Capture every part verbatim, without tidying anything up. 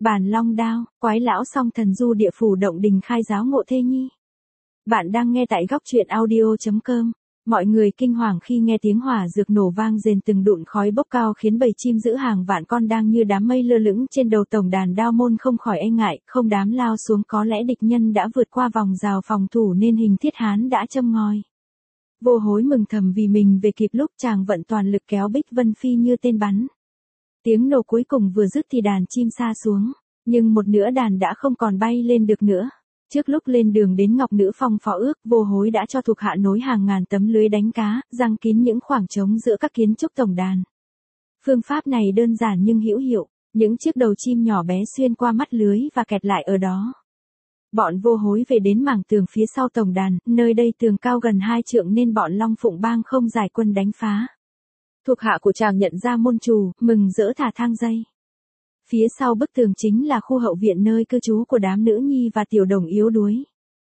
Bàn long đao, quái lão song thần du địa phủ động đình khai giáo ngộ thê nhi. Bạn đang nghe tại góc truyện audio.com. Mọi người kinh hoàng khi nghe tiếng hỏa dược nổ vang rền từng đụn khói bốc cao khiến bầy chim giữ hàng vạn con đang như đám mây lơ lửng trên đầu tổng đàn Đao Môn không khỏi e ngại, không dám lao xuống, có lẽ địch nhân đã vượt qua vòng rào phòng thủ nên hình thiết hán đã châm ngòi. Vô Hối mừng thầm vì mình về kịp lúc, chàng vận toàn lực kéo Bích Vân phi như tên bắn. Tiếng nổ cuối cùng vừa dứt thì đàn chim sa xuống, nhưng một nửa đàn đã không còn bay lên được nữa. Trước lúc lên đường đến Ngọc Nữ Phong phó ước, Vô Hối đã cho thuộc hạ nối hàng ngàn tấm lưới đánh cá, giăng kín những khoảng trống giữa các kiến trúc tổng đàn. Phương pháp này đơn giản nhưng hữu hiệu, những chiếc đầu chim nhỏ bé xuyên qua mắt lưới và kẹt lại ở đó. Bọn Vô Hối về đến mảng tường phía sau tổng đàn, nơi đây tường cao gần hai trượng nên bọn Long Phụng Bang không giải quân đánh phá. Thuộc hạ của chàng nhận ra môn chủ, mừng rỡ thả thang dây. Phía sau bức tường chính là khu hậu viện nơi cư trú của đám nữ nhi và tiểu đồng yếu đuối.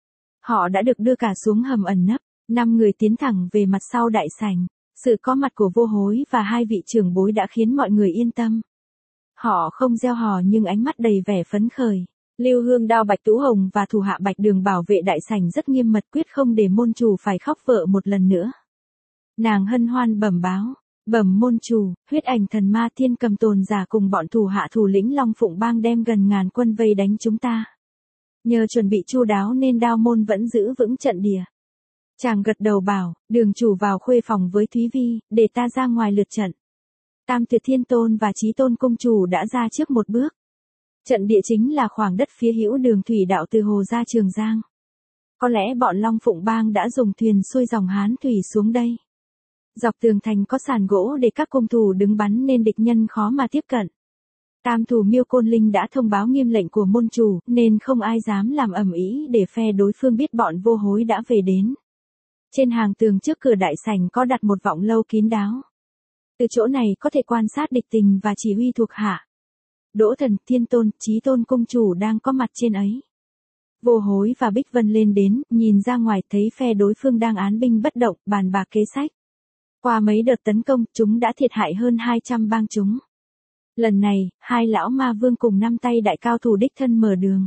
Họ đã được đưa cả xuống hầm ẩn nấp, năm người tiến thẳng về mặt sau đại sảnh. Sự có mặt của Vô Hối và hai vị trưởng bối đã khiến mọi người yên tâm. Họ không reo hò nhưng ánh mắt đầy vẻ phấn khởi. Lưu Hương Đao Bạch Tú Hồng và thủ hạ Bạch Đường bảo vệ đại sảnh rất nghiêm mật, quyết không để môn chủ phải khóc vợ một lần nữa. Nàng hân hoan bẩm báo. Bẩm môn chủ, huyết ảnh thần ma Thiên Cầm Tồn giả cùng bọn thủ hạ thủ lĩnh Long Phụng Bang đem gần ngàn quân vây đánh chúng ta. Nhờ chuẩn bị chu đáo nên Đao Môn vẫn giữ vững trận địa. Chàng gật đầu bảo, đường chủ vào khuê phòng với Thúy Vi, để ta ra ngoài lượt trận. Tam Tuyệt Thiên Tôn và Chí Tôn Cung Chủ đã ra trước một bước. Trận địa chính là khoảng đất phía hữu đường thủy đạo từ hồ ra Trường Giang. Có lẽ bọn Long Phụng Bang đã dùng thuyền xuôi dòng Hán Thủy xuống đây. Dọc tường thành có sàn gỗ để các cung thủ đứng bắn nên địch nhân khó mà tiếp cận. Tam thủ Miêu Côn Linh đã thông báo nghiêm lệnh của môn chủ nên không ai dám làm ầm ĩ để phe đối phương biết bọn Vô Hối đã về đến. Trên hàng tường trước cửa đại sảnh có đặt một vọng lâu kín đáo. Từ chỗ này có thể quan sát địch tình và chỉ huy thuộc hạ. Đỗ Thần, Thiên Tôn, Chí Tôn Cung Chủ đang có mặt trên ấy. Vô Hối và Bích Vân lên đến, nhìn ra ngoài thấy phe đối phương đang án binh bất động, bàn bạc kế sách. Qua mấy đợt tấn công, chúng đã thiệt hại hơn hai trăm bang chúng. Lần này, hai lão ma vương cùng năm tay đại cao thủ đích thân mở đường.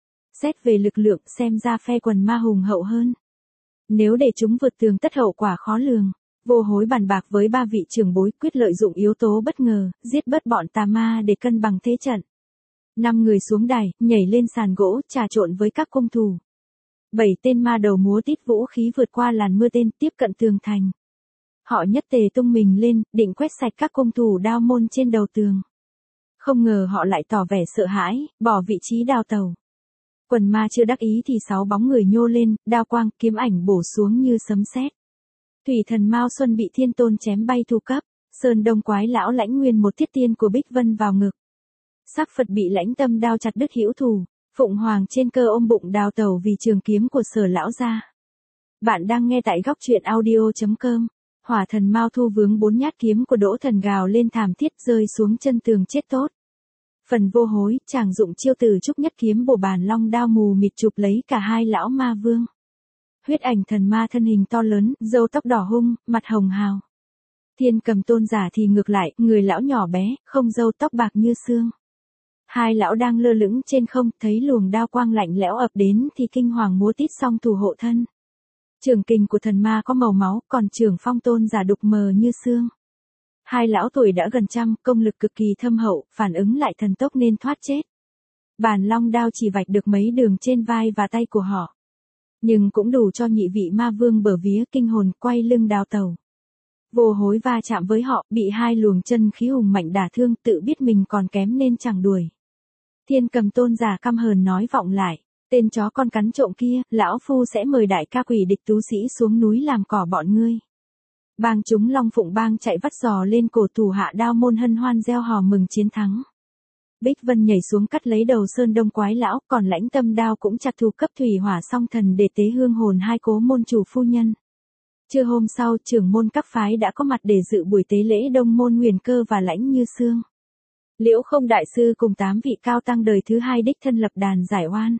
Xét về lực lượng, xem ra phe quần ma hùng hậu hơn. Nếu để chúng vượt tường tất hậu quả khó lường. Vô Hối bàn bạc với ba vị trưởng bối, quyết lợi dụng yếu tố bất ngờ, giết bớt bọn tà ma để cân bằng thế trận. Năm người xuống đài, nhảy lên sàn gỗ, trà trộn với các cung thủ. Bảy tên ma đầu múa tít vũ khí vượt qua làn mưa tên, tiếp cận tường thành. Họ nhất tề tung mình lên, định quét sạch các cung thủ Đao Môn trên đầu tường. Không ngờ họ lại tỏ vẻ sợ hãi, bỏ vị trí đào tàu. Quần ma chưa đắc ý thì sáu bóng người nhô lên, đao quang, kiếm ảnh bổ xuống như sấm sét. Thủy thần Mao Xuân bị Thiên Tôn chém bay thu cấp, Sơn Đông Quái Lão lãnh nguyên một thiết tiên của Bích Vân vào ngực. Sắc Phật bị lãnh tâm đao chặt đứt hữu thủ, Phụng Hoàng trên cơ ôm bụng đào tàu vì trường kiếm của Sở lão gia. Bạn đang nghe tại góc truyện audio.com. Hỏa thần Mao Thu vướng bốn nhát kiếm của Đỗ Thần gào lên thảm thiết, rơi xuống chân tường chết tốt. Phần Vô Hối, chàng dụng chiêu Tử Trúc nhất kiếm bổ bàn long đao mù mịt chụp lấy cả hai lão ma vương. Huyết ảnh thần ma thân hình to lớn, râu tóc đỏ hung, mặt hồng hào. Thiên Cầm Tôn giả thì ngược lại, người lão nhỏ bé, không râu tóc bạc như xương. Hai lão đang lơ lửng trên không, thấy luồng đao quang lạnh lẽo ập đến thì kinh hoàng múa tít song thủ hộ thân. Trường kình của thần ma có màu máu, còn Trường Phong Tôn giả đục mờ như xương. Hai lão tuổi đã gần trăm, công lực cực kỳ thâm hậu, phản ứng lại thần tốc nên thoát chết. Bàn long đao chỉ vạch được mấy đường trên vai và tay của họ. Nhưng cũng đủ cho nhị vị ma vương bở vía kinh hồn quay lưng đào tàu. Vô Hối va chạm với họ, bị hai luồng chân khí hùng mạnh đả thương, tự biết mình còn kém nên chẳng đuổi. Thiên Cầm Tôn giả căm hờn nói vọng lại. Tên chó con cắn trộm kia, lão phu sẽ mời đại ca quỷ địch tú sĩ xuống núi làm cỏ bọn ngươi. Bang chúng Long Phụng Bang chạy vắt giò lên cổ thủ hạ Đao Môn hân hoan reo hò mừng chiến thắng. Bích Vân nhảy xuống cắt lấy đầu Sơn Đông Quái Lão, còn lãnh tâm đao cũng chặt thù cấp thủy hỏa song thần để tế hương hồn hai cố môn chủ phu nhân. Trưa hôm sau, trưởng môn các phái đã có mặt để dự buổi tế lễ Đông Môn Huyền Cơ và Lãnh Như Sương. Liễu Không đại sư cùng tám vị cao tăng đời thứ hai đích thân lập đàn giải oan.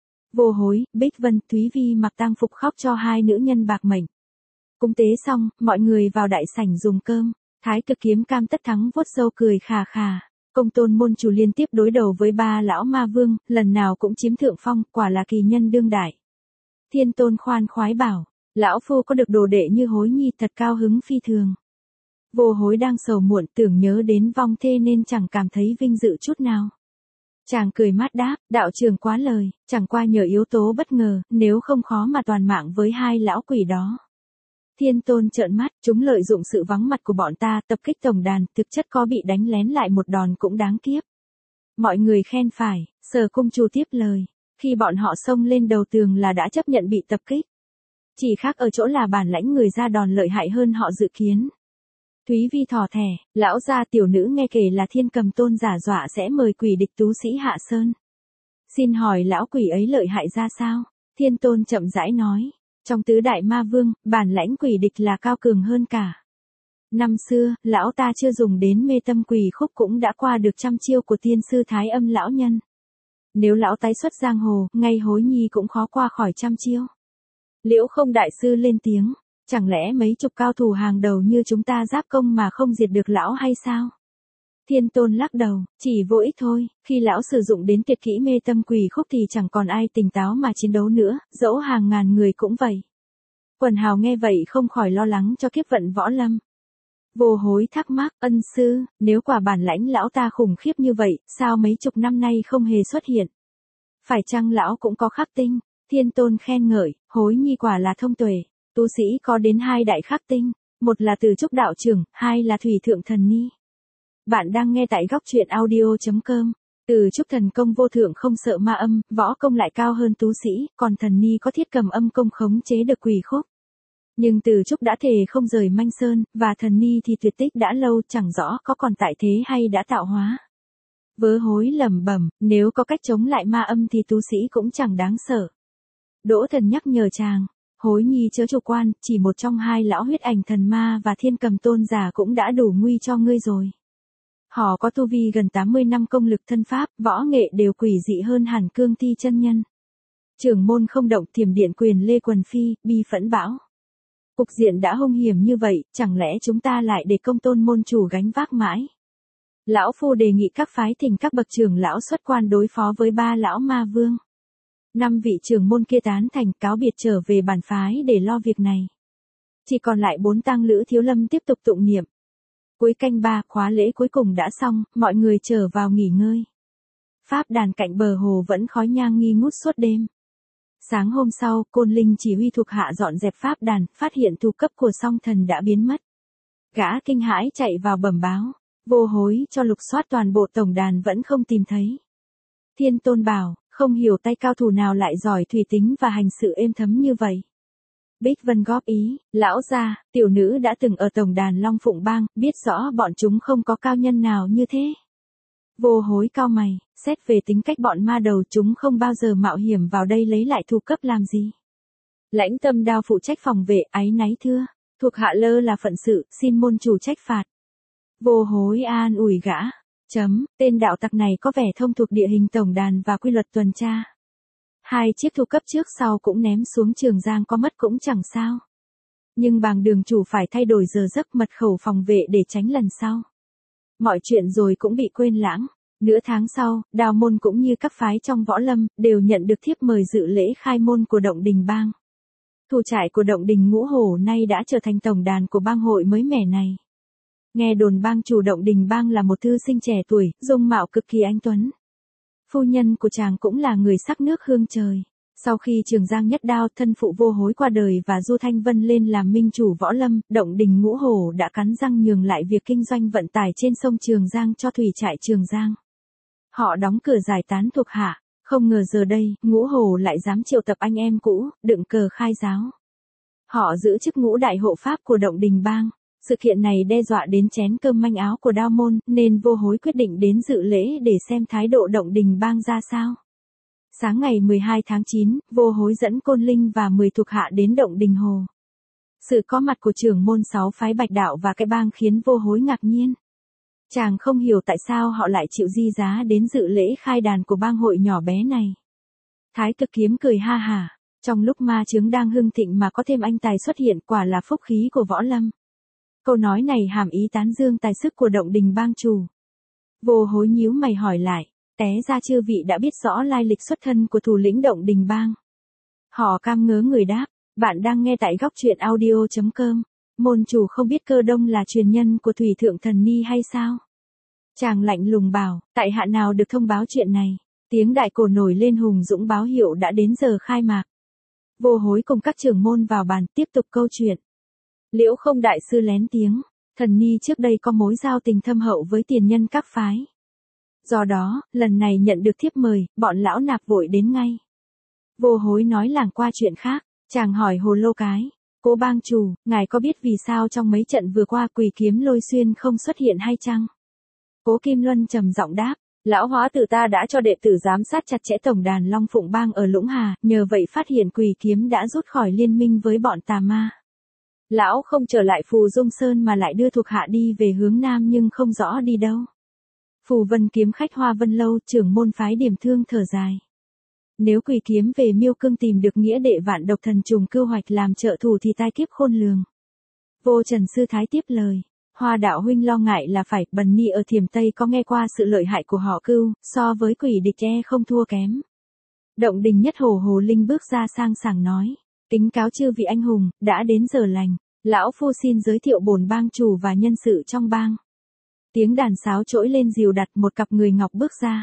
Vô Hối, Bích Vân, Thúy Vi mặc tang phục khóc cho hai nữ nhân bạc mệnh. Cúng tế xong, mọi người vào đại sảnh dùng cơm. Thái Cực Kiếm Cam Tất Thắng vuốt râu cười khà khà. Công tôn môn chủ liên tiếp đối đầu với ba lão ma vương, lần nào cũng chiếm thượng phong, quả là kỳ nhân đương đại. Thiên tôn khoan khoái bảo, lão phu có được đồ đệ như Hối Nhi thật cao hứng phi thường. Vô Hối đang sầu muộn tưởng nhớ đến vong thê nên chẳng cảm thấy vinh dự chút nào. Chàng cười mát đáp, đạo trưởng quá lời, chẳng qua nhờ yếu tố bất ngờ, nếu không khó mà toàn mạng với hai lão quỷ đó. Thiên tôn trợn mắt, chúng lợi dụng sự vắng mặt của bọn ta tập kích tổng đàn, thực chất có bị đánh lén lại một đòn cũng đáng kiếp. Mọi người khen phải, Sở cung chủ tiếp lời, khi bọn họ xông lên đầu tường là đã chấp nhận bị tập kích. Chỉ khác ở chỗ là bản lãnh người ra đòn lợi hại hơn họ dự kiến. Thúy Vi thò thẻ, lão gia tiểu nữ nghe kể là Thiên Cầm Tôn giả dọa sẽ mời quỷ địch tú sĩ hạ sơn. Xin hỏi lão quỷ ấy lợi hại ra sao? Thiên Tôn chậm rãi nói, trong tứ đại ma vương, bản lãnh quỷ địch là cao cường hơn cả. Năm xưa, lão ta chưa dùng đến mê tâm quỷ khúc cũng đã qua được trăm chiêu của tiên sư Thái Âm lão nhân. Nếu lão tái xuất giang hồ, ngay Hối Nhi cũng khó qua khỏi trăm chiêu. Liễu Không đại sư lên tiếng, chẳng lẽ mấy chục cao thủ hàng đầu như chúng ta giáp công mà không diệt được lão hay sao? Thiên Tôn lắc đầu, chỉ vô ích thôi, khi lão sử dụng đến tuyệt kỹ mê tâm quỷ khúc thì chẳng còn ai tỉnh táo mà chiến đấu nữa, dẫu hàng ngàn người cũng vậy. Quần hào nghe vậy không khỏi lo lắng cho kiếp vận võ lâm. Vô Hối thắc mắc, ân sư, nếu quả bản lãnh lão ta khủng khiếp như vậy, sao mấy chục năm nay không hề xuất hiện? Phải chăng lão cũng có khắc tinh? Thiên Tôn khen ngợi, Hối Nhi quả là thông tuệ, tu sĩ có đến hai đại khắc tinh, một là Từ Trúc đạo trưởng, hai là Thủy Thượng Thần Ni. Bạn đang nghe tại góc truyện audio chấm com. Từ Trúc thần công vô thượng không sợ ma âm, võ công lại cao hơn tú sĩ, còn Thần Ni có thiết cầm âm công khống chế được quỷ khúc. Nhưng Từ Trúc đã thề không rời Manh Sơn, và Thần Ni thì tuyệt tích đã lâu, chẳng rõ có còn tại thế hay đã tạo hóa. Vớ Hối lẩm bẩm, nếu có cách chống lại ma âm thì tú sĩ cũng chẳng đáng sợ. Đỗ Thần nhắc nhở chàng, Hối Nhi chớ chủ quan, chỉ một trong hai lão huyết ảnh thần ma và Thiên Cầm Tôn giả cũng đã đủ nguy cho ngươi rồi. Họ có tu vi gần tám mươi năm công lực thân pháp, võ nghệ đều quỷ dị hơn hẳn Cương Thi chân nhân. Trưởng môn không động, Thiểm Điện Quyền Lê Quần Phi, bi phẫn bão. Cục diện đã hung hiểm như vậy, chẳng lẽ chúng ta lại để Công Tôn môn chủ gánh vác mãi? Lão phu đề nghị các phái thỉnh các bậc trưởng lão xuất quan đối phó với ba lão ma vương. Năm vị trưởng môn kia tán thành, cáo biệt trở về bản phái để lo việc này. Chỉ còn lại bốn tang lữ thiếu lâm tiếp tục tụng niệm. Cuối canh ba, khóa lễ cuối cùng đã xong, mọi người trở vào nghỉ ngơi. Pháp đàn cạnh bờ hồ vẫn khói nhang nghi ngút suốt đêm. Sáng hôm sau, Côn Linh chỉ huy thuộc hạ dọn dẹp pháp đàn, phát hiện thủ cấp của song thần đã biến mất. Gã kinh hãi chạy vào bẩm báo, Vô Hối cho lục soát toàn bộ tổng đàn vẫn không tìm thấy. Thiên Tôn bảo, không hiểu tay cao thủ nào lại giỏi thủy tính và hành sự êm thấm như vậy. Bích Vân góp ý, lão gia, tiểu nữ đã từng ở tổng đàn Long Phụng Bang, biết rõ bọn chúng không có cao nhân nào như thế. Vô Hối cau mày, xét về tính cách bọn ma đầu chúng không bao giờ mạo hiểm vào đây lấy lại thủ cấp làm gì. Lãnh Tâm Đao phụ trách phòng vệ, áy náy thưa, thuộc hạ lơ là phận sự, xin môn chủ trách phạt. Vô Hối an ủi gã, chấm, tên đạo tặc này có vẻ thông thuộc địa hình tổng đàn và quy luật tuần tra. Hai chiếc thủ cấp trước sau cũng ném xuống Trường Giang có mất cũng chẳng sao. Nhưng Bàng đường chủ phải thay đổi giờ giấc mật khẩu phòng vệ để tránh lần sau. Mọi chuyện rồi cũng bị quên lãng. Nửa tháng sau, Đao môn cũng như các phái trong võ lâm, đều nhận được thiếp mời dự lễ khai môn của Động Đình Bang. Thủ trại của Động Đình Ngũ Hổ nay đã trở thành tổng đàn của bang hội mới mẻ này. Nghe đồn bang chủ Động Đình Bang là một thư sinh trẻ tuổi, dung mạo cực kỳ anh tuấn. Phu nhân của chàng cũng là người sắc nước hương trời. Sau khi Trường Giang nhất đao thân phụ Vô Hối qua đời và Du Thanh Vân lên làm minh chủ võ lâm, Động Đình Ngũ Hổ đã cắn răng nhường lại việc kinh doanh vận tải trên sông Trường Giang cho thủy trại Trường Giang. Họ đóng cửa giải tán thuộc hạ, không ngờ giờ đây, Ngũ Hổ lại dám triệu tập anh em cũ, đựng cờ khai giáo. Họ giữ chức ngũ đại hộ pháp của Động Đình Bang. Sự kiện này đe dọa đến chén cơm manh áo của Đao môn, nên Vô Hối quyết định đến dự lễ để xem thái độ Động Đình Bang ra sao. Sáng ngày mười hai tháng chín, Vô Hối dẫn Côn Linh và mười thuộc hạ đến Động Đình Hồ. Sự có mặt của trưởng môn sáu phái Bạch Đạo và cái bang khiến Vô Hối ngạc nhiên. Chàng không hiểu tại sao họ lại chịu di giá đến dự lễ khai đàn của bang hội nhỏ bé này. Thái Cực Kiếm cười ha hả, trong lúc ma chướng đang hưng thịnh mà có thêm anh tài xuất hiện quả là phúc khí của võ lâm. Câu nói này hàm ý tán dương tài sức của Động Đình Bang chủ. Vô Hối nhíu mày hỏi lại, té ra chư vị đã biết rõ lai lịch xuất thân của thủ lĩnh Động Đình Bang. Họ cam ngớ người đáp, bạn đang nghe tại góc truyện audio chấm com. Môn chủ không biết Cơ Đông là truyền nhân của Thủy Thượng Thần Ni hay sao? Chàng lạnh lùng bảo, tại hạ nào được thông báo chuyện này. Tiếng đại cổ nổi lên hùng dũng báo hiệu đã đến giờ khai mạc. Vô Hối cùng các trưởng môn vào bàn tiếp tục câu chuyện. Liễu Không đại sư lén tiếng, Thần Ni trước đây có mối giao tình thâm hậu với tiền nhân các phái. Do đó, lần này nhận được thiếp mời, bọn lão nạp vội đến ngay. Vô Hối nói làng qua chuyện khác, chàng hỏi Hồ Lô Cái, Cố bang chủ, ngài có biết vì sao trong mấy trận vừa qua Quỷ Kiếm Lôi Xuyên không xuất hiện hay chăng? Cố Kim Luân trầm giọng đáp, lão hóa tử ta đã cho đệ tử giám sát chặt chẽ tổng đàn Long Phụng Bang ở Lũng Hà, nhờ vậy phát hiện Quỷ Kiếm đã rút khỏi liên minh với bọn tà ma. Lão không trở lại Phù Dung Sơn mà lại đưa thuộc hạ đi về hướng Nam nhưng không rõ đi đâu. Phù Vân kiếm khách Hoa Vân Lâu trưởng môn phái Điểm Thương thở dài. Nếu Quỷ Kiếm về Miêu Cương tìm được nghĩa đệ Vạn Độc Thần Trùng Cưu Hoạch làm trợ thủ thì tai kiếp khôn lường. Vô Trần Sư Thái tiếp lời, Hoa đạo huynh lo ngại là phải, Bần Ni ở Thiểm Tây có nghe qua sự lợi hại của họ Cưu, so với quỷ địch e không thua kém. Động Đình Nhất Hồ Hồ Linh bước ra sang sảng nói, kính cáo chư vị anh hùng, đã đến giờ lành, lão phu xin giới thiệu bổn bang chủ và nhân sự trong bang. Tiếng đàn sáo trỗi lên dìu đặt, một cặp người ngọc bước ra.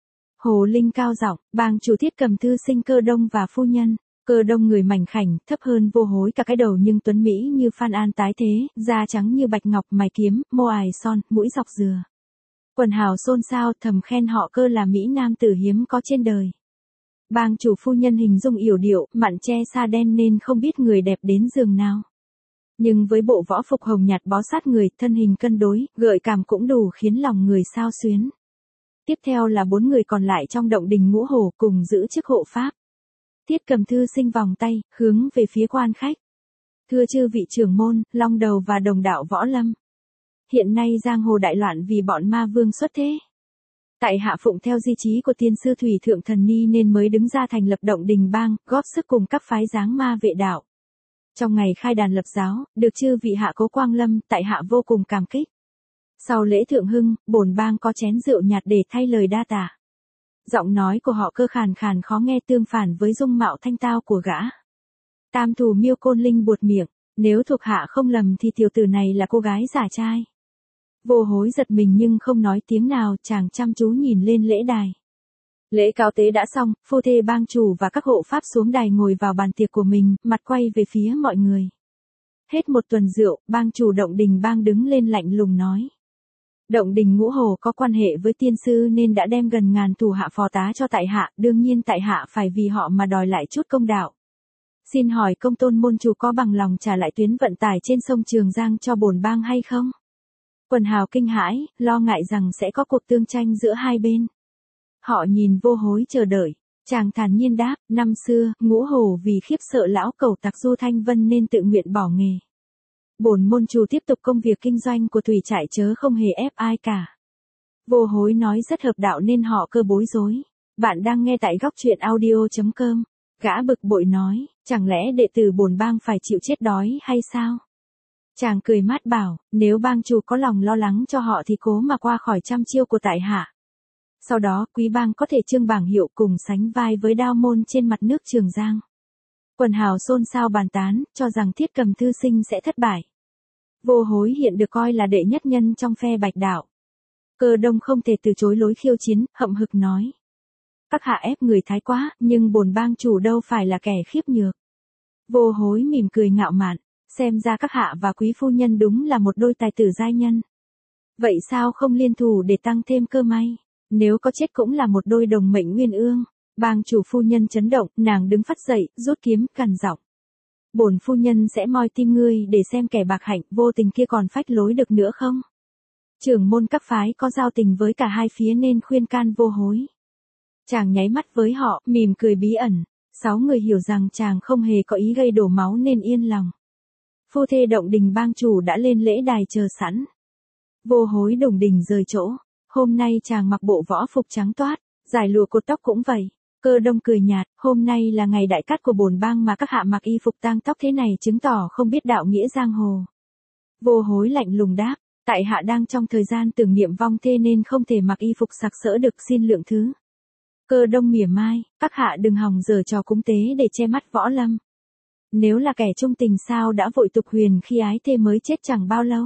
Hồ Linh cao giọng, bang chủ Thiết Cầm thư sinh Cơ Đông và phu nhân. Cơ Đông người mảnh khảnh, thấp hơn Vô Hối cả cái đầu nhưng tuấn mỹ như Phan An tái thế, da trắng như bạch ngọc, mày kiếm, môi ải son, mũi dọc dừa. Quần hào xôn xao thầm khen họ Cơ là mỹ nam tử hiếm có trên đời. Bang chủ phu nhân hình dung yểu điệu, mặn che sa đen nên không biết người đẹp đến giường nào. Nhưng với bộ võ phục hồng nhạt bó sát người, thân hình cân đối, gợi cảm cũng đủ khiến lòng người xao xuyến. Tiếp theo là bốn người còn lại trong Động Đình Ngũ Hổ cùng giữ chức hộ pháp. Thiết Cầm thư sinh vòng tay, hướng về phía quan khách. Thưa chư vị trưởng môn, Long Đầu và đồng đạo Võ Lâm. Hiện nay giang hồ đại loạn vì bọn ma vương xuất thế. Tại hạ phụng theo di chí của tiên sư Thủy Thượng Thần Ni nên mới đứng ra thành lập Động Đình Bang, góp sức cùng các phái giáng ma vệ đạo. Trong ngày khai đàn lập giáo, được chư vị hạ Cố Quang Lâm, tại hạ vô cùng cảm kích. Sau lễ thượng hưng, bổn bang có chén rượu nhạt để thay lời đa tạ. Giọng nói của họ Cơ khàn khàn khó nghe tương phản với dung mạo thanh tao của gã. Tam thủ Miêu Côn Linh buột miệng, nếu thuộc hạ không lầm thì tiểu tử này là cô gái giả trai. Vô Hối giật mình nhưng không nói tiếng nào, chàng chăm chú nhìn lên lễ đài. Lễ cáo tế đã xong, phu thê bang chủ và các hộ pháp xuống đài ngồi vào bàn tiệc của mình, mặt quay về phía mọi người. Hết một tuần rượu, bang chủ Động Đình Bang đứng lên lạnh lùng nói. Động Đình Ngũ Hồ có quan hệ với tiên sư nên đã đem gần ngàn thủ hạ phò tá cho tại hạ, đương nhiên tại hạ phải vì họ mà đòi lại chút công đạo. Xin hỏi Công Tôn môn chủ có bằng lòng trả lại tuyến vận tải trên sông Trường Giang cho bổn bang hay không? Quần hào kinh hãi, lo ngại rằng sẽ có cuộc tương tranh giữa hai bên. Họ nhìn Vô Hối chờ đợi, chàng thản nhiên đáp, năm xưa, Ngũ Hồ vì khiếp sợ lão cẩu tặc Du Thanh Vân nên tự nguyện bỏ nghề. Bổn môn chủ tiếp tục công việc kinh doanh của thủy trại chớ không hề ép ai cả. Vô Hối nói rất hợp đạo nên họ Cơ bối rối. Bạn đang nghe tại góc truyện audio chấm com. Gã bực bội nói, chẳng lẽ đệ tử bổn bang phải chịu chết đói hay sao? Chàng cười mát bảo, nếu bang chủ có lòng lo lắng cho họ thì cố mà qua khỏi trăm chiêu của tại hạ. Sau đó quý bang có thể trưng bảng hiệu cùng sánh vai với Đao Môn trên mặt nước Trường Giang. Quần hào xôn xao bàn tán, cho rằng Thiết Cầm thư sinh sẽ thất bại. Vô Hối hiện được coi là đệ nhất nhân trong phe Bạch đạo. Cơ Đông không thể từ chối lối khiêu chiến, hậm hực nói. Các hạ ép người thái quá, nhưng bổn bang chủ đâu phải là kẻ khiếp nhược. Vô Hối mỉm cười ngạo mạn, xem ra các hạ và quý phu nhân đúng là một đôi tài tử giai nhân. Vậy sao không liên thủ để tăng thêm cơ may, nếu có chết cũng là một đôi đồng mệnh nguyên ương. Bang chủ phu nhân chấn động, nàng đứng phắt dậy, rút kiếm, cằn giọng. Bổn phu nhân sẽ moi tim ngươi để xem kẻ bạc hạnh vô tình kia còn phách lối được nữa không. Trưởng môn các phái có giao tình với cả hai phía nên khuyên can Vô Hối. Chàng nháy mắt với họ, mỉm cười bí ẩn. Sáu người hiểu rằng chàng không hề có ý gây đổ máu nên yên lòng. Phu thê Động Đình Bang chủ đã lên lễ đài chờ sẵn. Vô Hối đồng đình rời chỗ. Hôm nay chàng mặc bộ võ phục trắng toát, giải lụa cột tóc cũng vậy. Cơ Đông cười nhạt, hôm nay là ngày đại cát của bổn bang mà các hạ mặc y phục tang tóc thế này chứng tỏ không biết đạo nghĩa giang hồ. Vô Hối lạnh lùng đáp, Tại hạ đang trong thời gian tưởng niệm vong thê nên không thể mặc y phục sặc sỡ được, xin lượng thứ. Cơ Đông mỉa mai, các hạ đừng hòng giở trò cúng tế để che mắt Võ Lâm. Nếu là kẻ trung tình sao đã vội tục huyền khi ái thê mới chết chẳng bao lâu.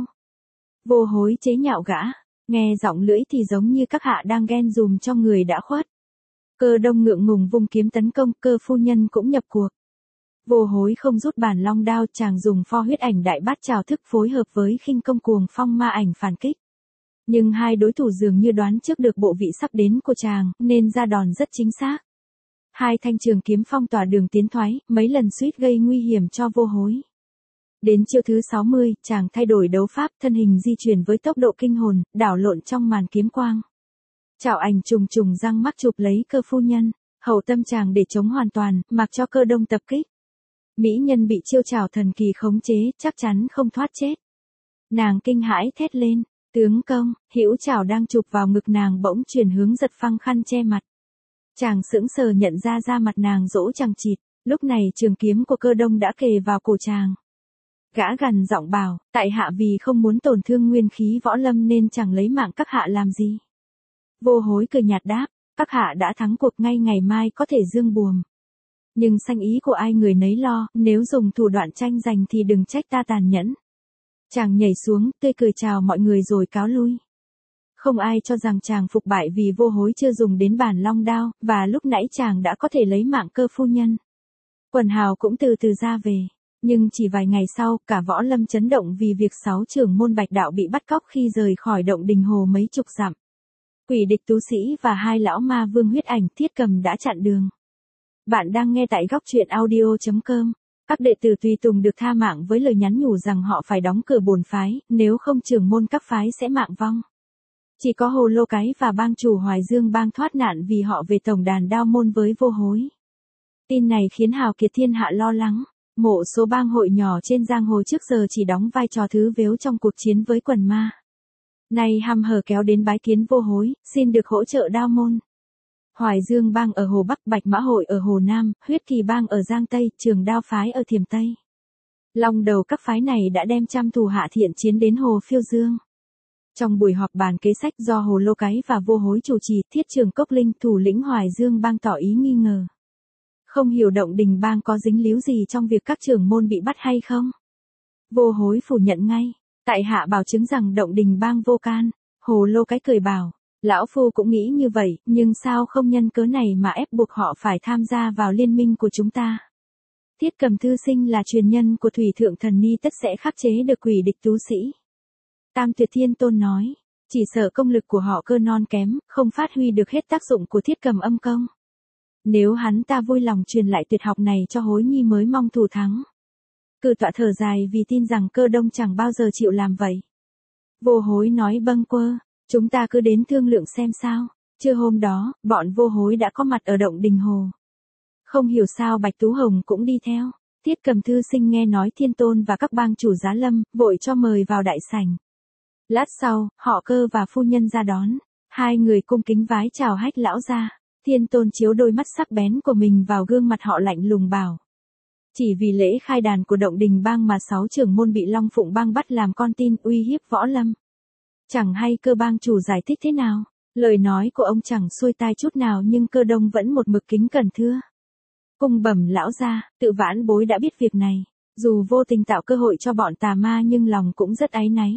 Vô Hối chế nhạo gã, nghe giọng lưỡi thì giống như các hạ đang ghen dùm cho người đã khuất. Cơ Đông ngượng ngùng vung kiếm tấn công, Cơ phu nhân cũng nhập cuộc. Vô Hối không rút bản long đao, chàng dùng pho huyết ảnh đại bát trào thức phối hợp với khinh công cuồng phong ma ảnh phản kích. Nhưng hai đối thủ dường như đoán trước được bộ vị sắp đến của chàng, nên ra đòn rất chính xác. Hai thanh trường kiếm phong tỏa đường tiến thoái, mấy lần suýt gây nguy hiểm cho Vô Hối. Đến chiêu thứ sáu mươi, chàng thay đổi đấu pháp, thân hình di chuyển với tốc độ kinh hồn, đảo lộn trong màn kiếm quang. Chảo ảnh trùng trùng răng mắc chụp lấy Cơ phu nhân, hậu tâm chàng để chống hoàn toàn, mặc cho Cơ Đông tập kích. Mỹ nhân bị chiêu chảo thần kỳ khống chế, chắc chắn không thoát chết. Nàng kinh hãi thét lên, tướng công, hữu chảo đang chụp vào ngực nàng bỗng chuyển hướng giật phăng khăn che mặt. Chàng sững sờ nhận ra da mặt nàng dỗ chằng chịt, lúc này trường kiếm của Cơ Đông đã kề vào cổ chàng. Gã gằn giọng bảo, tại hạ vì không muốn tổn thương nguyên khí Võ Lâm nên chẳng lấy mạng các hạ làm gì. Vô Hối cười nhạt đáp, các hạ đã thắng cuộc, ngay ngày mai có thể dương buồm. Nhưng sanh ý của ai người nấy lo, nếu dùng thủ đoạn tranh giành thì đừng trách ta tàn nhẫn. Chàng nhảy xuống, tươi cười chào mọi người rồi cáo lui. Không ai cho rằng chàng phục bại vì Vô Hối chưa dùng đến bản long đao, và lúc nãy chàng đã có thể lấy mạng Cơ phu nhân. Quần hào cũng từ từ ra về. Nhưng chỉ vài ngày sau, cả Võ Lâm chấn động vì việc sáu trưởng môn Bạch Đạo bị bắt cóc khi rời khỏi động Đình Hồ mấy chục dặm. Quỷ địch Tú Sĩ và hai lão ma Vương Huyết Ảnh, Thiết Cầm đã chặn đường. Bạn đang nghe tại góc truyện audio chấm com. Các đệ tử tùy tùng được tha mạng với lời nhắn nhủ rằng họ phải đóng cửa bổn phái, nếu không trưởng môn các phái sẽ mạng vong. Chỉ có Hồ Lô Cái và bang chủ Hoài Dương bang thoát nạn vì họ về tổng đàn Đao Môn với Vô Hối. Tin này khiến hào kiệt thiên hạ lo lắng. Một số bang hội nhỏ trên giang hồ trước giờ chỉ đóng vai trò thứ vếu trong cuộc chiến với quần ma. Nay hăm hở kéo đến bái kiến Vô Hối, xin được hỗ trợ Đao Môn. Hoài Dương bang ở Hồ Bắc, Bạch Mã hội ở Hồ Nam, Huyết Kỳ bang ở Giang Tây, Trường Đao phái ở Thiểm Tây. Long đầu các phái này đã đem trăm thù hạ thiện chiến đến Hồ Phiêu Dương. Trong buổi họp bàn kế sách do Hồ Lô Cái và Vô Hối chủ trì, Thiết Trường Cốc Linh, thủ lĩnh Hoài Dương bang tỏ ý nghi ngờ. Không hiểu động Đình bang có dính líu gì trong việc các trưởng môn bị bắt hay không? Vô Hối phủ nhận ngay, tại hạ bảo chứng rằng động Đình bang vô can. Hồ Lô Cái cười bảo, lão phu cũng nghĩ như vậy, nhưng sao không nhân cớ này mà ép buộc họ phải tham gia vào liên minh của chúng ta? Thiết Cầm thư sinh là truyền nhân của Thủy Thượng Thần Ni tất sẽ khắc chế được quỷ địch Tú Sĩ. Tam Tuyệt Thiên Tôn nói, chỉ sợ công lực của họ Cơ non kém, không phát huy được hết tác dụng của Thiết Cầm âm công. Nếu hắn ta vui lòng truyền lại tuyệt học này cho Hối Nhi mới mong thủ thắng. Cử tọa thở dài vì tin rằng Cơ Đông chẳng bao giờ chịu làm vậy. Vô Hối nói bâng quơ, chúng ta cứ đến thương lượng xem sao. Trưa hôm đó, bọn Vô Hối đã có mặt ở động Đình Hồ. Không hiểu sao Bạch Tú Hồng cũng đi theo. Thiết Cầm thư sinh nghe nói Thiên Tôn và các bang chủ Giá Lâm, vội cho mời vào đại sảnh. Lát sau, họ Cơ và phu nhân ra đón. Hai người cung kính vái chào Hách lão gia. Thiên Tôn chiếu đôi mắt sắc bén của mình vào gương mặt họ lạnh lùng bảo. Chỉ vì lễ khai đàn của động Đình bang mà sáu trưởng môn bị Long Phụng bang bắt làm con tin uy hiếp Võ Lâm. Chẳng hay Cơ bang chủ giải thích thế nào. Lời nói của ông chẳng xuôi tai chút nào nhưng Cơ Đông vẫn một mực kính cẩn thưa. Cung bẩm lão gia, tự vãn bối đã biết việc này. Dù vô tình tạo cơ hội cho bọn tà ma nhưng lòng cũng rất áy náy.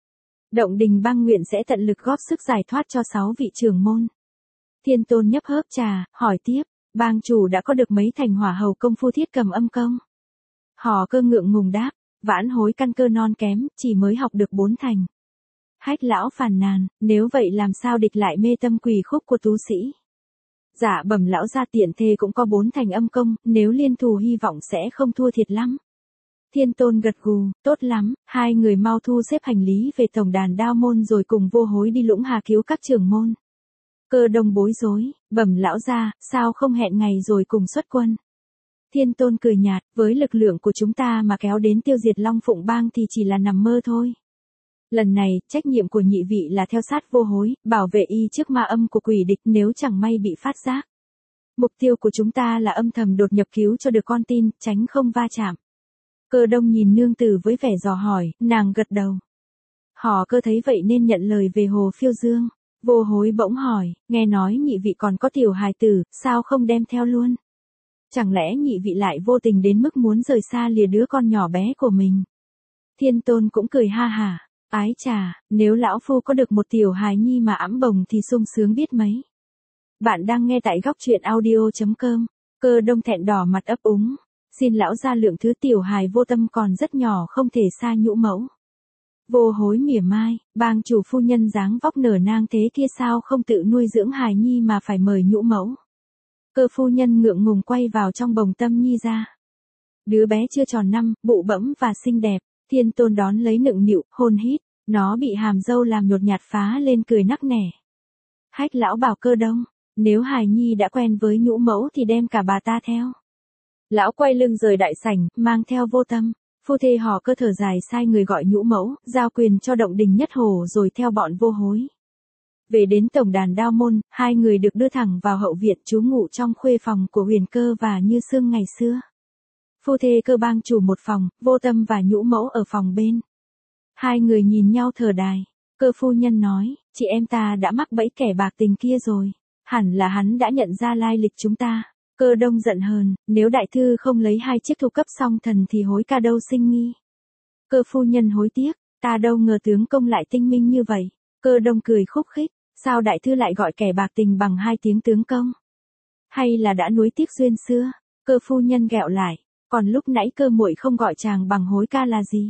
Động Đình bang nguyện sẽ tận lực góp sức giải thoát cho sáu vị trưởng môn. Thiên Tôn nhấp hớp trà, hỏi tiếp, bang chủ đã có được mấy thành hỏa hầu công phu Thiết Cầm âm công? Họ Cơ ngượng ngùng đáp, vãn hối căn cơ non kém, chỉ mới học được bốn thành. Hách lão phàn nàn, nếu vậy làm sao địch lại mê tâm quỷ khúc của Tú Sĩ? Dạ bẩm lão gia, tiện thề cũng có bốn thành âm công, nếu liên thủ hy vọng sẽ không thua thiệt lắm. Thiên Tôn gật gù, tốt lắm, hai người mau thu xếp hành lý về tổng đàn Đao Môn rồi cùng Vô Hối đi Lũng Hà cứu các trưởng môn. Cơ Đông bối rối, bẩm lão gia, sao không hẹn ngày rồi cùng xuất quân? Thiên Tôn cười nhạt, với lực lượng của chúng ta mà kéo đến tiêu diệt Long Phụng bang thì chỉ là nằm mơ thôi. Lần này, trách nhiệm của nhị vị là theo sát Vô Hối, bảo vệ y trước ma âm của quỷ địch nếu chẳng may bị phát giác. Mục tiêu của chúng ta là âm thầm đột nhập cứu cho được con tin, tránh không va chạm. Cơ Đông nhìn nương tử với vẻ dò hỏi, nàng gật đầu. Họ Cơ thấy vậy nên nhận lời về Hồ Phiêu Dương. Vô Hối bỗng hỏi, nghe nói nhị vị còn có tiểu hài tử, sao không đem theo luôn? Chẳng lẽ nhị vị lại vô tình đến mức muốn rời xa lìa đứa con nhỏ bé của mình? Thiên Tôn cũng cười ha hả, ái chà, nếu lão phu có được một tiểu hài nhi mà ẵm bồng thì sung sướng biết mấy. Bạn đang nghe tại góc truyện audio.com. Cơ Đông thẹn đỏ mặt ấp úng, xin lão gia lượng thứ, tiểu hài vô tâm còn rất nhỏ không thể xa nhũ mẫu. Vô Hối mỉa mai, bang chủ phu nhân dáng vóc nở nang thế kia sao không tự nuôi dưỡng hài nhi mà phải mời nhũ mẫu. Cơ phu nhân ngượng ngùng quay vào trong bồng Tâm Nhi ra. Đứa bé chưa tròn năm, bụ bẫm và xinh đẹp. Thiên Tôn đón lấy nựng nịu, hôn hít, nó bị hàm dâu làm nhột nhạt phá lên cười nắc nẻ. Hách lão bảo Cơ Đông, nếu hài nhi đã quen với nhũ mẫu thì đem cả bà ta theo. Lão quay lưng rời đại sảnh, mang theo Vô Tâm. Phu thê họ Cơ thở dài sai người gọi nhũ mẫu, giao quyền cho Động Đình Nhất Hổ rồi theo bọn Vô Hối. Về đến tổng đàn Đao Môn, hai người được đưa thẳng vào hậu viện trú ngụ trong khuê phòng của Huyền Cơ và Như Sương ngày xưa. Phu thê Cơ bang chủ một phòng, Vô Tâm và nhũ mẫu ở phòng bên. Hai người nhìn nhau thở dài. Cơ phu nhân nói, chị em ta đã mắc bẫy kẻ bạc tình kia rồi. Hẳn là hắn đã nhận ra lai lịch chúng ta. Cơ Đông giận hờn, nếu đại thư không lấy hai chiếc thu cấp song thần thì Hối ca đâu sinh nghi. Cơ phu nhân hối tiếc, ta đâu ngờ tướng công lại tinh minh như vậy. Cơ Đông cười khúc khích, sao đại thư lại gọi kẻ bạc tình bằng hai tiếng tướng công? Hay là đã nuối tiếc duyên xưa? Cơ phu nhân ghẹo lại, còn lúc nãy Cơ muội không gọi chàng bằng Hối ca là gì?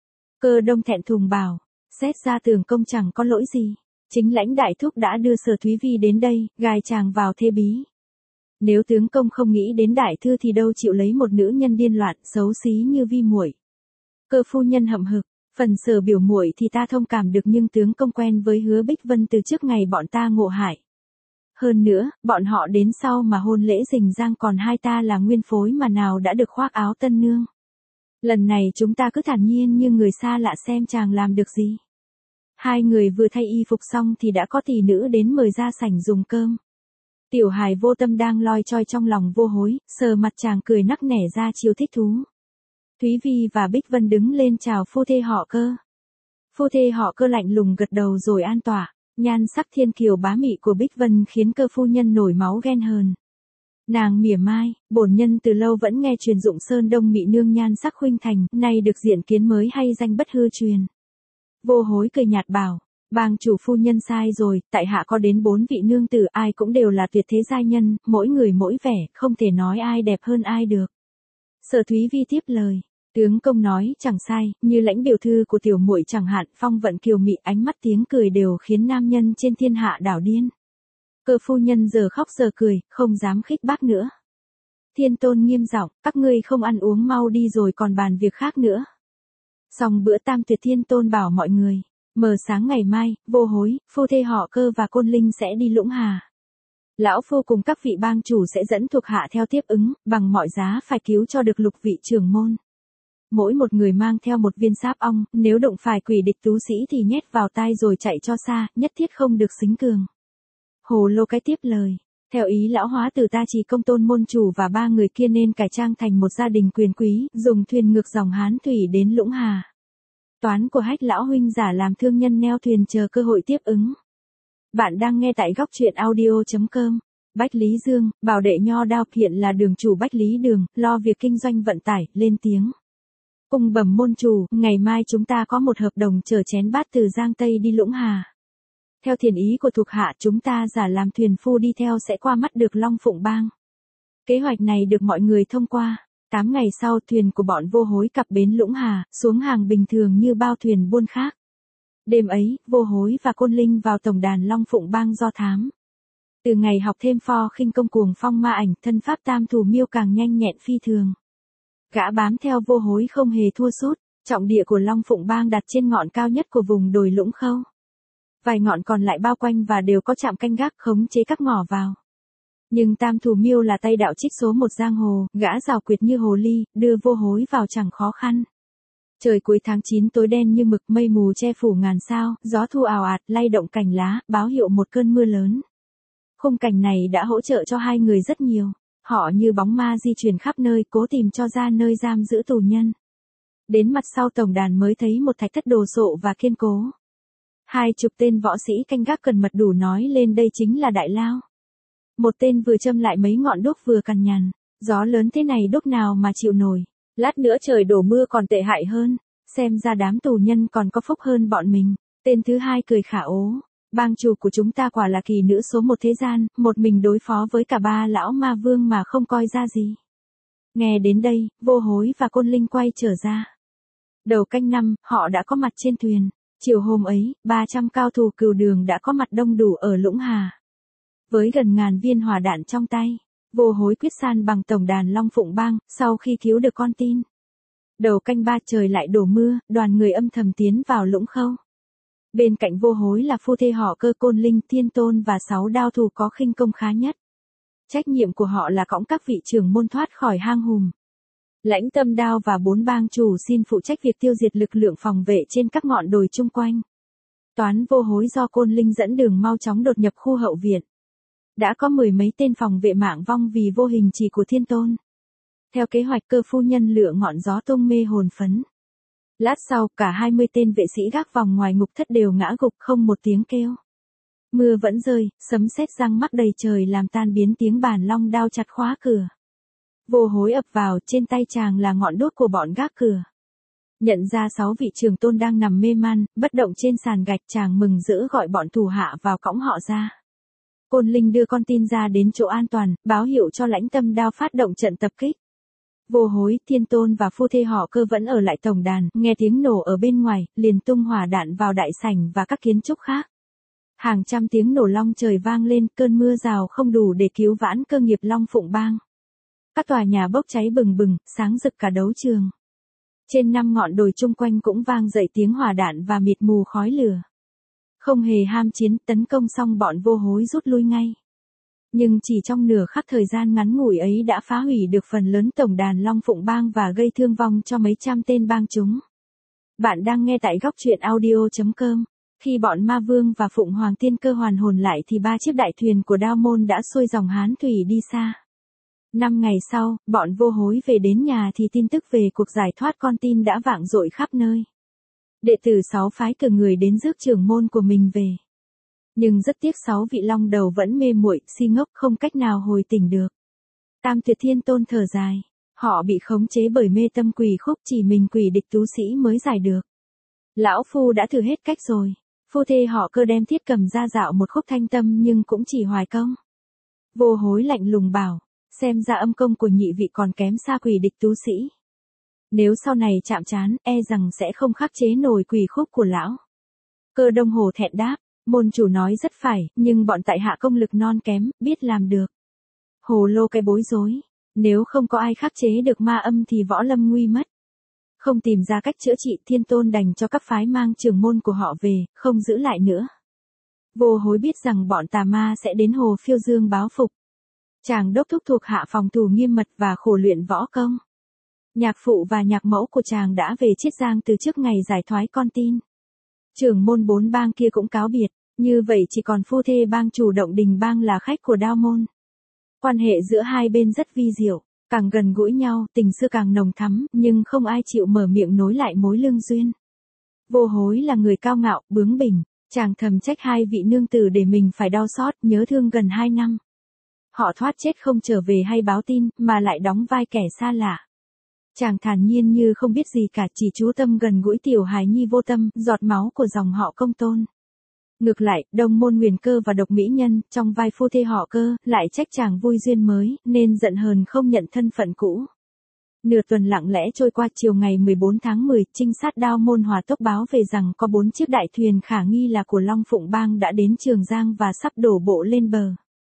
Cơ Đông thẹn thùng bảo, xét ra tướng công chẳng có lỗi gì. Chính lãnh đại thúc đã đưa Sở Thúy Vi đến đây, gài chàng vào thê bí. Nếu tướng công không nghĩ đến đại thư thì đâu chịu lấy một nữ nhân điên loạn, xấu xí như Vi muội. Cơ phu nhân hậm hực, phần Sở biểu muội thì ta thông cảm được, nhưng tướng công quen với Hứa Bích Vân từ trước ngày bọn ta ngộ hại. Hơn nữa, bọn họ đến sau mà hôn lễ rình rang, còn hai ta là nguyên phối mà nào đã được khoác áo tân nương. Lần này chúng ta cứ thản nhiên như người xa lạ xem chàng làm được gì. Hai người vừa thay y phục xong thì đã có tỷ nữ đến mời ra sảnh dùng cơm. Tiểu hài Vô Tâm đang loi choi trong lòng Vô Hối, sờ mặt chàng cười nắc nẻ ra chiêu thích thú. Thúy Vi và Bích Vân đứng lên chào phu thê họ Cơ. Phu thê họ Cơ lạnh lùng gật đầu rồi an tọa. Nhan sắc thiên kiều bá mị của Bích Vân khiến Cơ phu nhân nổi máu ghen hờn. Nàng mỉa mai, bổn nhân từ lâu vẫn nghe truyền Dụng Sơn Đông Mị nương nhan sắc khuynh thành, nay được diện kiến mới hay danh bất hư truyền. Vô Hối cười nhạt bảo, bang chủ phu nhân sai rồi, tại hạ có đến bốn vị nương tử, ai cũng đều là tuyệt thế giai nhân, mỗi người mỗi vẻ, không thể nói ai đẹp hơn ai được. Sở Thúy Vi tiếp lời, tướng công nói chẳng sai, như lãnh biểu thư của tiểu muội chẳng hạn, phong vận kiều mị, ánh mắt tiếng cười đều khiến nam nhân trên thiên hạ đảo điên. Cơ phu nhân giờ khóc giờ cười, không dám khích bác nữa. Thiên Tôn nghiêm giọng, các ngươi không ăn uống mau đi rồi còn bàn việc khác nữa. Xong bữa tam tuyệt, Thiên Tôn bảo mọi người, mờ sáng ngày mai, Vô Hối, phu thê họ Cơ và Côn Linh sẽ đi Lũng Hà. Lão phu cùng các vị bang chủ sẽ dẫn thuộc hạ theo tiếp ứng, bằng mọi giá phải cứu cho được lục vị trưởng môn. Mỗi một người mang theo một viên sáp ong, nếu đụng phải quỷ địch tú sĩ thì nhét vào tai rồi chạy cho xa, nhất thiết không được xính cường. Hồ Lô cái tiếp lời, theo ý lão hóa tử ta chỉ công tôn môn chủ và ba người kia nên cải trang thành một gia đình quyền quý, dùng thuyền ngược dòng Hán Thủy đến Lũng Hà. Toán của Hách lão huynh giả làm thương nhân neo thuyền chờ cơ hội tiếp ứng. Bạn đang nghe tại góc truyện audio.com. Bách Lý Dương, bảo đệ nho đao, hiện là đường chủ Bách Lý Đường, lo việc kinh doanh vận tải, lên tiếng. Cung bẩm môn chủ, ngày mai chúng ta có một hợp đồng chở chén bát từ Giang Tây đi Lũng Hà. Theo thiền ý của thuộc hạ, chúng ta giả làm thuyền phu đi theo sẽ qua mắt được Long Phụng Bang. Kế hoạch này được mọi người thông qua. Tám ngày sau, thuyền của bọn Vô Hối cập bến Lũng Hà, xuống hàng bình thường như bao thuyền buôn khác. Đêm ấy, Vô Hối và Côn Linh vào tổng đàn Long Phụng Bang do thám. Từ ngày học thêm pho khinh công cuồng phong ma ảnh, thân pháp tam thủ miêu càng nhanh nhẹn phi thường. Gã bám theo Vô Hối không hề thua sút, trọng địa của Long Phụng Bang đặt trên ngọn cao nhất của vùng đồi Lũng Khâu. Vài ngọn còn lại bao quanh và đều có trạm canh gác khống chế các ngõ vào. Nhưng tam thủ miêu là tay đạo trích số một giang hồ, gã rào quyệt như hồ ly, đưa Vô Hối vào chẳng khó khăn. Trời cuối tháng chín tối đen như mực, mây mù che phủ ngàn sao, gió thu ào ạt lay động cành lá, báo hiệu một cơn mưa lớn. Khung cảnh này đã hỗ trợ cho hai người rất nhiều. Họ như bóng ma di chuyển khắp nơi, cố tìm cho ra nơi giam giữ tù nhân. Đến mặt sau tổng đàn mới thấy một thạch thất đồ sộ và kiên cố. Hai chục tên võ sĩ canh gác cần mật đủ nói lên đây chính là đại lao. Một tên vừa châm lại mấy ngọn đuốc vừa cằn nhằn, gió lớn thế này đuốc nào mà chịu nổi, lát nữa trời đổ mưa còn tệ hại hơn, xem ra đám tù nhân còn có phúc hơn bọn mình. Tên thứ hai cười khả ố, bang chủ của chúng ta quả là kỳ nữ số một thế gian, một mình đối phó với cả ba lão ma vương mà không coi ra gì. Nghe đến đây, Vô Hối và Côn Linh quay trở ra. Đầu canh năm, họ đã có mặt trên thuyền. Chiều hôm ấy, ba trăm cao thủ cừu đường đã có mặt đông đủ ở Lũng Hà. Với gần ngàn viên hỏa đạn trong tay, Vô Hối quyết san bằng tổng đàn Long Phụng Bang, sau khi cứu được con tin. Đầu canh ba trời lại đổ mưa, đoàn người âm thầm tiến vào Lũng Khâu. Bên cạnh Vô Hối là phu thê họ Cơ, Côn Linh, Thiên Tôn và sáu đao thủ có khinh công khá nhất. Trách nhiệm của họ là cõng các vị trưởng môn thoát khỏi hang hùm. Lãnh Tâm Đao và bốn bang chủ xin phụ trách việc tiêu diệt lực lượng phòng vệ trên các ngọn đồi chung quanh. Toán Vô Hối do Côn Linh dẫn đường mau chóng đột nhập khu hậu viện. Đã có mười mấy tên phòng vệ mạng vong vì vô hình chỉ của Thiên Tôn. Theo kế hoạch, Cơ phu nhân lựa ngọn gió tung mê hồn phấn. Lát sau, cả hai mươi tên vệ sĩ gác vòng ngoài ngục thất đều ngã gục không một tiếng kêu. Mưa vẫn rơi, sấm sét răng mắc đầy trời làm tan biến tiếng bàn long đao chặt khóa cửa. Vô Hối ập vào, trên tay chàng là ngọn đuốc của bọn gác cửa. Nhận ra sáu vị trưởng tôn đang nằm mê man, bất động trên sàn gạch, chàng mừng rỡ gọi bọn thủ hạ vào cõng họ ra. Côn Linh đưa con tin ra đến chỗ an toàn, báo hiệu cho Lãnh Tâm Đao phát động trận tập kích. Vô Hối, Thiên Tôn và phu thê họ Cơ vẫn ở lại tổng đàn, nghe tiếng nổ ở bên ngoài, liền tung hỏa đạn vào đại sảnh và các kiến trúc khác. Hàng trăm tiếng nổ long trời vang lên, cơn mưa rào không đủ để cứu vãn cơ nghiệp Long Phụng Bang. Các tòa nhà bốc cháy bừng bừng, sáng rực cả đấu trường. Trên năm ngọn đồi chung quanh cũng vang dậy tiếng hỏa đạn và mịt mù khói lửa. Không hề ham chiến, tấn công xong bọn Vô Hối rút lui ngay. Nhưng chỉ trong nửa khắc thời gian ngắn ngủi ấy đã phá hủy được phần lớn tổng đàn Long Phụng Bang và gây thương vong cho mấy trăm tên bang chúng. Bạn đang nghe tại góc truyện audio chấm com. Khi bọn Ma Vương và Phụng Hoàng Tiên Cơ hoàn hồn lại thì ba chiếc đại thuyền của Đao Môn đã xuôi dòng Hán Thủy đi xa. Năm ngày sau, bọn Vô Hối về đến nhà thì tin tức về cuộc giải thoát con tin đã vang dội khắp nơi. Đệ tử sáu phái cử người đến rước trưởng môn của mình về. Nhưng rất tiếc sáu vị long đầu vẫn mê muội, si ngốc không cách nào hồi tỉnh được. Tam Tuyệt Thiên Tôn thở dài. Họ bị khống chế bởi mê tâm quỷ khúc, chỉ mình quỷ địch tú sĩ mới giải được. Lão Phu đã thử hết cách rồi. Phu thê họ Cơ đem thiết cầm ra dạo một khúc thanh tâm nhưng cũng chỉ hoài công. Vô Hối lạnh lùng bảo, xem ra âm công của nhị vị còn kém xa quỷ địch tú sĩ. Nếu sau này chạm trán, e rằng sẽ không khắc chế nổi quỷ khúc của lão. Cơ Đông Hồ thẹn đáp, môn chủ nói rất phải, nhưng bọn tại hạ công lực non kém, biết làm được. Hồ Lô cái bối rối, nếu không có ai khắc chế được ma âm thì võ lâm nguy mất. Không tìm ra cách chữa trị, Thiên Tôn đành cho các phái mang trưởng môn của họ về, không giữ lại nữa. Vô Hối biết rằng bọn tà ma sẽ đến Hồ Phiêu Dương báo phục. Chàng đốc thúc thuộc hạ phòng thủ nghiêm mật và khổ luyện võ công. Nhạc phụ và nhạc mẫu của chàng đã về Chiết Giang từ trước ngày giải thoái con tin. Trưởng môn bốn bang kia cũng cáo biệt, như vậy chỉ còn phu thê bang chủ Động Đình Bang là khách của Đao Môn. Quan hệ giữa hai bên rất vi diệu, càng gần gũi nhau, tình xưa càng nồng thắm, nhưng không ai chịu mở miệng nối lại mối lương duyên. Vô Hối là người cao ngạo, bướng bỉnh, chàng thầm trách hai vị nương tử để mình phải đau xót, nhớ thương gần hai năm. Họ thoát chết không trở về hay báo tin, mà lại đóng vai kẻ xa lạ. Chàng thản nhiên như không biết gì cả, chỉ chú tâm gần gũi tiểu hài nhi vô tâm, giọt máu của dòng họ Công Tôn. Ngược lại, Đông Môn Huyền Cơ và Độc Mỹ Nhân, trong vai phu thê họ Cơ, lại trách chàng vui duyên mới, nên giận hờn không nhận thân phận cũ. Nửa tuần lặng lẽ trôi qua, chiều ngày mười bốn tháng mười, trinh sát Đao Môn Hòa Tốc báo về rằng có bốn chiếc đại thuyền khả nghi là của Long Phụng Bang đã đến Trường Giang và sắp đổ bộ lên bờ.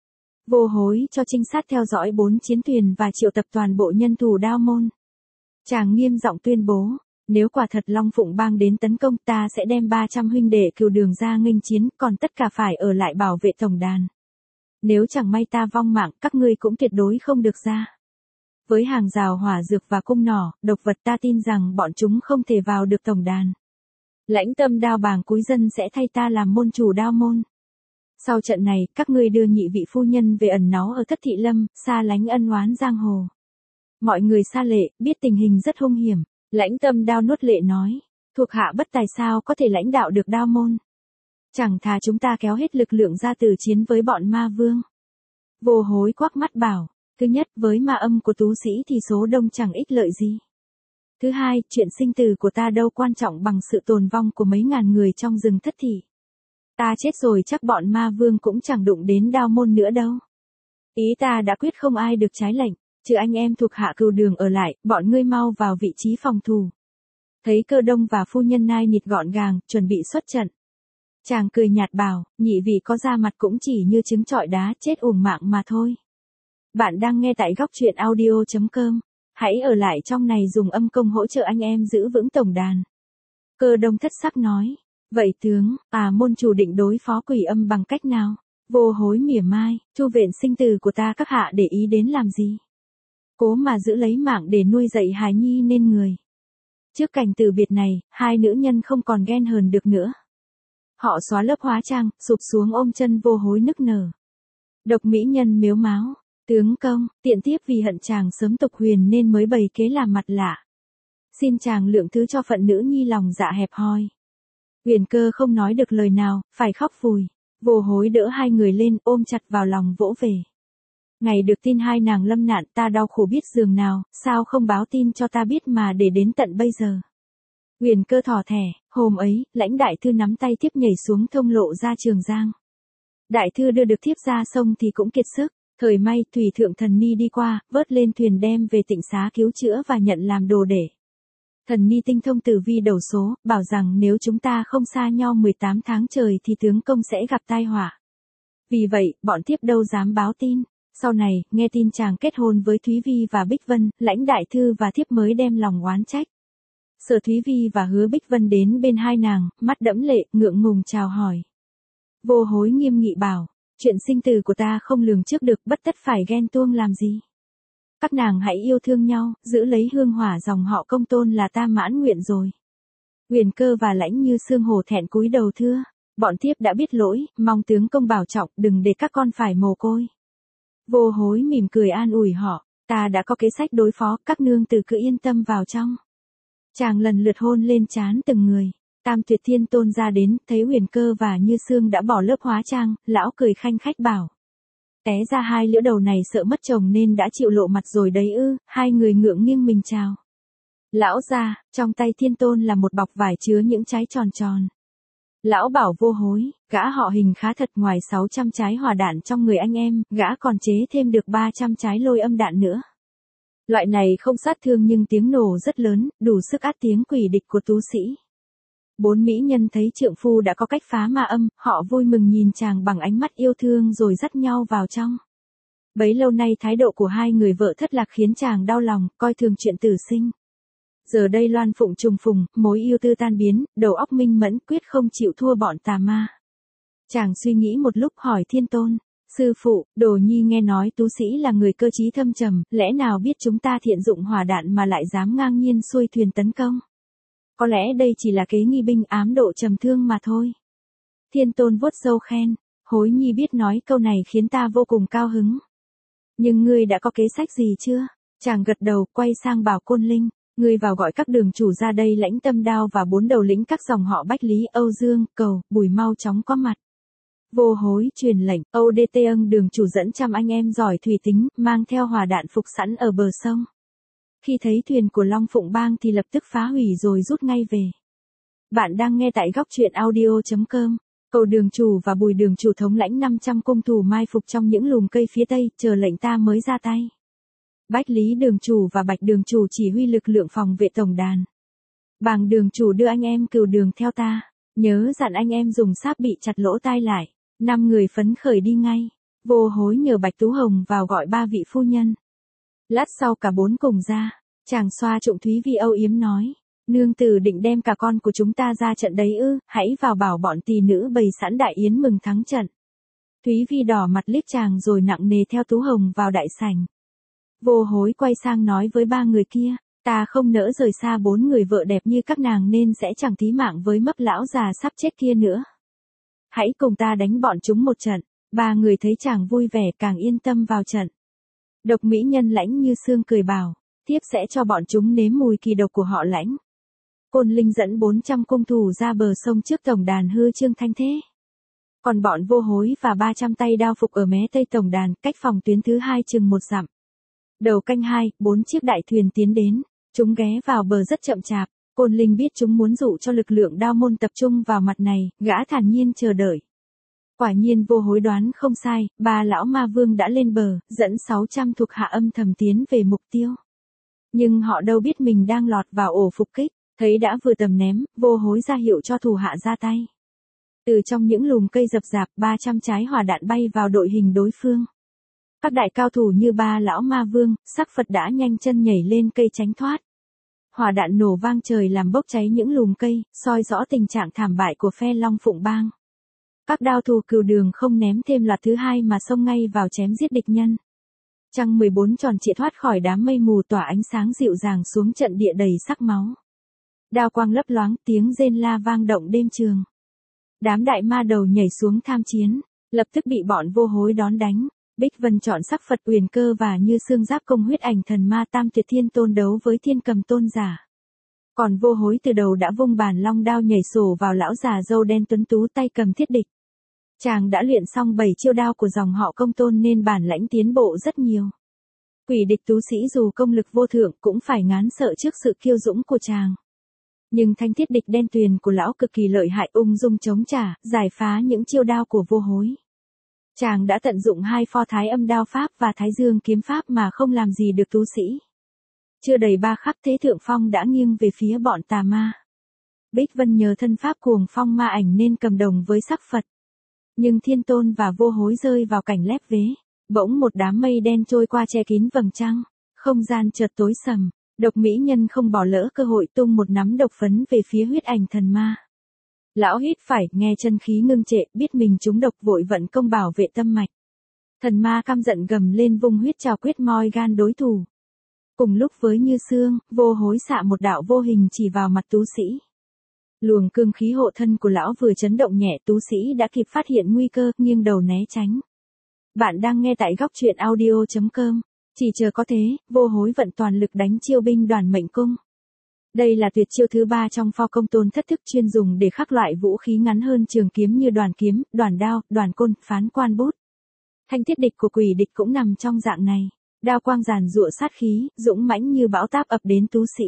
Vô Hối cho trinh sát theo dõi bốn chiến thuyền và triệu tập toàn bộ nhân thủ Đao Môn. Chàng nghiêm giọng tuyên bố, nếu quả thật Long Phụng Bang đến tấn công, ta sẽ đem ba trăm huynh đệ cừu đường ra nghênh chiến, còn tất cả phải ở lại bảo vệ tổng đàn. Nếu chẳng may ta vong mạng, các ngươi cũng tuyệt đối không được ra. Với hàng rào hỏa dược và cung nỏ, độc vật, ta tin rằng bọn chúng không thể vào được tổng đàn. Lãnh Tâm Đao bàng cúi dân sẽ thay ta làm môn chủ Đao Môn. Sau trận này, các ngươi đưa nhị vị phu nhân về ẩn náu ở Thất Thị Lâm, xa lánh ân oán giang hồ. Mọi người xa lệ, biết tình hình rất hung hiểm. Lãnh Tâm Đao nuốt lệ nói, thuộc hạ bất tài sao có thể lãnh đạo được Đao Môn. Chẳng thà chúng ta kéo hết lực lượng ra tử chiến với bọn ma vương. Vô Hối quắc mắt bảo, thứ nhất với ma âm của tú sĩ thì số đông chẳng ích lợi gì. Thứ hai, chuyện sinh tử của ta đâu quan trọng bằng sự tồn vong của mấy ngàn người trong rừng thất thị. Ta chết rồi chắc bọn ma vương cũng chẳng đụng đến đao môn nữa đâu. Ý ta đã quyết không ai được trái lệnh, trừ anh em thuộc hạ Cừu Đường ở lại, bọn ngươi mau vào vị trí phòng thủ. Thấy Cơ Đông và phu nhân nai nịt gọn gàng, chuẩn bị xuất trận. Chàng cười nhạt bảo, nhị vị có ra mặt cũng chỉ như trứng trọi đá chết uổng mạng mà thôi. Bạn đang nghe tại góc truyện audio chấm com. Hãy ở lại trong này dùng âm công hỗ trợ anh em giữ vững tổng đàn. Cơ Đông thất sắc nói, vậy tướng, à môn chủ định đối phó quỷ âm bằng cách nào? Vô Hối mỉa mai, chu viện sinh tử của ta các hạ để ý đến làm gì? Cố mà giữ lấy mạng để nuôi dạy hài nhi nên người. Trước cảnh từ biệt này, hai nữ nhân không còn ghen hờn được nữa. Họ xóa lớp hóa trang, sụp xuống ôm chân Vô Hối nức nở. Độc mỹ nhân mếu máo, tướng công, tiện tiếp vì hận chàng sớm tục huyền nên mới bày kế làm mặt lạ. Xin chàng lượng thứ cho phận nữ nhi lòng dạ hẹp hòi. Huyền Cơ không nói được lời nào, phải khóc vùi. Vô Hối đỡ hai người lên ôm chặt vào lòng vỗ về. Ngày được tin hai nàng lâm nạn ta đau khổ biết giường nào, sao không báo tin cho ta biết mà để đến tận bây giờ. Huyền Cơ thỏ thẻ, hôm ấy, lãnh đại thư nắm tay thiếp nhảy xuống thông lộ ra Trường Giang. Đại thư đưa được thiếp ra sông thì cũng kiệt sức, thời may thủy thượng thần ni đi qua, vớt lên thuyền đem về Tịnh Xá cứu chữa và nhận làm đồ để. Thần ni tinh thông tử vi đầu số, bảo rằng nếu chúng ta không xa nhau mười tám tháng trời thì tướng công sẽ gặp tai họa. Vì vậy, bọn thiếp đâu dám báo tin. Sau này, nghe tin chàng kết hôn với Thúy Vi và Bích Vân, lãnh đại thư và thiếp mới đem lòng oán trách. Sở Thúy Vi và Hứa Bích Vân đến bên hai nàng, mắt đẫm lệ, ngượng ngùng chào hỏi. Vô Hối nghiêm nghị bảo, chuyện sinh tử của ta không lường trước được, bất tất phải ghen tuông làm gì. Các nàng hãy yêu thương nhau, giữ lấy hương hỏa dòng họ Công Tôn là ta mãn nguyện rồi. Huyền Cơ và Lãnh Như Xương hổ thẹn cúi đầu thưa, bọn thiếp đã biết lỗi, mong tướng công bảo trọng, đừng để các con phải mồ côi. Vô Hối mỉm cười an ủi họ, ta đã có kế sách đối phó, các nương tử cứ yên tâm vào trong. Chàng lần lượt hôn lên trán từng người. Tam Tuyệt Thiên Tôn ra đến, thấy Huyền Cơ và Như Xương đã bỏ lớp hóa trang, lão cười khanh khách bảo. Té ra hai lứa đầu này sợ mất chồng nên đã chịu lộ mặt rồi đấy ư, hai người ngượng nghiêng mình chào. Lão ra, trong tay Thiên Tôn là một bọc vải chứa những trái tròn tròn. Lão bảo Vô Hối, gã họ Hình khá thật, ngoài sáu trăm trái hỏa đạn trong người anh em, gã còn chế thêm được ba trăm trái lôi âm đạn nữa. Loại này không sát thương nhưng tiếng nổ rất lớn, đủ sức át tiếng quỷ địch của tú sĩ. Bốn mỹ nhân thấy trượng phu đã có cách phá ma âm, họ vui mừng nhìn chàng bằng ánh mắt yêu thương rồi dắt nhau vào trong. Bấy lâu nay thái độ của hai người vợ thất lạc khiến chàng đau lòng, coi thường chuyện tử sinh. Giờ đây loan phụng trùng phùng, mối yêu tư tan biến, đầu óc minh mẫn quyết không chịu thua bọn tà ma. Chàng suy nghĩ một lúc hỏi Thiên Tôn, sư phụ, Đồ Nhi nghe nói tú sĩ là người cơ trí thâm trầm, lẽ nào biết chúng ta thiện dụng hỏa đạn mà lại dám ngang nhiên xuôi thuyền tấn công? Có lẽ đây chỉ là kế nghi binh ám độ trầm thương mà thôi. Thiên Tôn vuốt râu khen, Hối Nhi biết nói câu này khiến ta vô cùng cao hứng. Nhưng ngươi đã có kế sách gì chưa? Chàng gật đầu, quay sang bảo Côn Linh, ngươi vào gọi các đường chủ ra đây lãnh Tâm Đao và bốn đầu lĩnh các dòng họ Bách Lý, Âu Dương, Cầu, Bùi mau chóng có mặt. Vô Hối truyền lệnh, Âu Đê Tê Âng đường chủ dẫn trăm anh em giỏi thủy tính, mang theo hỏa đạn phục sẵn ở bờ sông. Khi thấy thuyền của Long Phụng Bang thì lập tức phá hủy rồi rút ngay về. Bạn đang nghe tại góc truyện audio chấm com. Cầu đường chủ và Bùi đường chủ thống lãnh năm trăm cung thủ mai phục trong những lùm cây phía tây, chờ lệnh ta mới ra tay. Bách Lý đường chủ và Bạch đường chủ chỉ huy lực lượng phòng vệ tổng đàn. Bàng đường chủ đưa anh em Cừu Đường theo ta, nhớ dặn anh em dùng sáp bị chặt lỗ tai lại. Năm người phấn khởi đi ngay. Vô Hối nhờ Bạch Tú Hồng vào gọi ba vị phu nhân. Lát sau cả bốn cùng ra, chàng xoa trụng Thúy Vi âu yếm nói, nương tử định đem cả con của chúng ta ra trận đấy ư, hãy vào bảo bọn tỳ nữ bày sẵn đại yến mừng thắng trận. Thúy Vi đỏ mặt liếc chàng rồi nặng nề theo Tú Hồng vào đại sảnh. Vô Hối quay sang nói với ba người kia, ta không nỡ rời xa bốn người vợ đẹp như các nàng nên sẽ chẳng thí mạng với mấp lão già sắp chết kia nữa. Hãy cùng ta đánh bọn chúng một trận. Ba người thấy chàng vui vẻ càng yên tâm vào trận. Độc mỹ nhân Lãnh Như Xương cười bảo, tiếp sẽ cho bọn chúng nếm mùi kỳ độc của họ Lãnh. Côn Linh dẫn bốn trăm cung thủ ra bờ sông trước tổng đàn hư trương thanh thế. Còn bọn vô hối và ba trăm tay đao phục ở mé tây tổng đàn, cách phòng tuyến thứ hai chừng một dặm. Đầu canh hai, bốn chiếc đại thuyền tiến đến, chúng ghé vào bờ rất chậm chạp, Côn Linh biết chúng muốn dụ cho lực lượng Đao môn tập trung vào mặt này, gã thản nhiên chờ đợi. Quả nhiên vô hối đoán không sai, ba lão ma vương đã lên bờ, dẫn sáu trăm thuộc hạ âm thầm tiến về mục tiêu. Nhưng họ đâu biết mình đang lọt vào ổ phục kích, thấy đã vừa tầm ném, vô hối ra hiệu cho thủ hạ ra tay. Từ trong những lùm cây rậm rạp, ba trăm trái hỏa đạn bay vào đội hình đối phương. Các đại cao thủ như ba lão ma vương, sắc Phật đã nhanh chân nhảy lên cây tránh thoát. Hỏa đạn nổ vang trời làm bốc cháy những lùm cây, soi rõ tình trạng thảm bại của phe Long Phụng Bang. Các đao thủ Cừu Đường không ném thêm loạt thứ hai mà xông ngay vào chém giết địch nhân. Trăng mười bốn tròn trịa thoát khỏi đám mây mù tỏa ánh sáng dịu dàng xuống trận địa đầy sắc máu. Đao quang lấp loáng, tiếng rên la vang động đêm trường. Đám đại ma đầu nhảy xuống tham chiến, lập tức bị bọn vô hối đón đánh. Bích Vân chọn sắc Phật Uyển Cơ và Như Xương giáp công huyết ảnh thần ma Tam Tuyệt Thiên Tôn đấu với Thiên Cầm Tôn giả. Còn vô hối từ đầu đã vung bản long đao nhảy sổ vào lão già râu đen tuấn tú tay cầm thiết địch. Chàng đã luyện xong bảy chiêu đao của dòng họ Công Tôn nên bản lãnh tiến bộ rất nhiều. Quỷ địch tú sĩ dù công lực vô thượng cũng phải ngán sợ trước sự kiêu dũng của chàng. Nhưng thanh thiết địch đen tuyền của lão cực kỳ lợi hại, ung dung chống trả, giải phá những chiêu đao của vô hối. Chàng đã tận dụng hai pho Thái Âm đao pháp và Thái Dương kiếm pháp mà không làm gì được tú sĩ. Chưa đầy ba khắc thế thượng phong đã nghiêng về phía bọn tà ma. Bích Vân nhờ thân pháp cuồng phong ma ảnh nên cầm đồng với sắc Phật. Nhưng Thiên Tôn và vô hối rơi vào cảnh lép vế. Bỗng một đám mây đen trôi qua che kín vầng trăng. Không gian chợt tối sầm. Độc mỹ nhân không bỏ lỡ cơ hội tung một nắm độc phấn về phía huyết ảnh thần ma. Lão hít phải, nghe chân khí ngưng trệ, biết mình trúng độc vội vận công bảo vệ tâm mạch. Thần ma căm giận gầm lên vung huyết trào quyết moi gan đối thủ. Cùng lúc với Như Xương, vô hối xạ một đạo vô hình chỉ vào mặt tú sĩ. Luồng cương khí hộ thân của lão vừa chấn động nhẹ, tú sĩ đã kịp phát hiện nguy cơ, nghiêng đầu né tránh. Bạn đang nghe tại góc truyện audio chấm com. Chỉ chờ có thế, vô hối vận toàn lực đánh chiêu binh đoàn mệnh cung. Đây là tuyệt chiêu thứ ba trong pho Công Tôn thất thức chuyên dùng để khắc loại vũ khí ngắn hơn trường kiếm như đoàn kiếm, đoàn đao, đoàn côn, phán quan bút. Thanh thiết địch của quỷ địch cũng nằm trong dạng này. Đao quang giàn giụa sát khí, dũng mãnh như bão táp ập đến tú sĩ.